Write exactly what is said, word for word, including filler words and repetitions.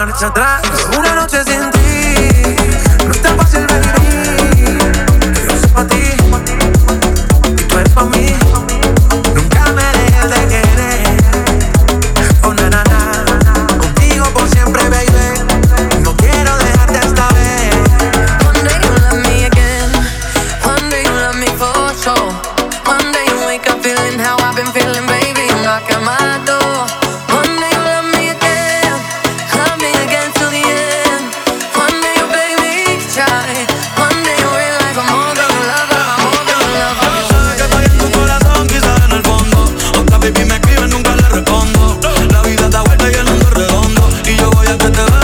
marcha atrás. Una noche sin ti no está fácil, baby. Yo soy pa' ti y tú eres pa' mí. Nunca me dejes de querer. Oh, na, na, na. Contigo por siempre, baby. No quiero dejarte esta vez. One day you love me again. One day you love me for sure. One day you wake up feeling how I've been feeling, baby. You knock at my door. One day you love me again. Love me again till the end. One day you beg me to try. One day you realize I'm more than a lover. I'm more than a lover. Sabes que estoy en tu corazón, quizás en el fondo. Otra baby me escribe, nunca le respondo. La vida da vuelta y el mundo es redondo. Y yo voy a que te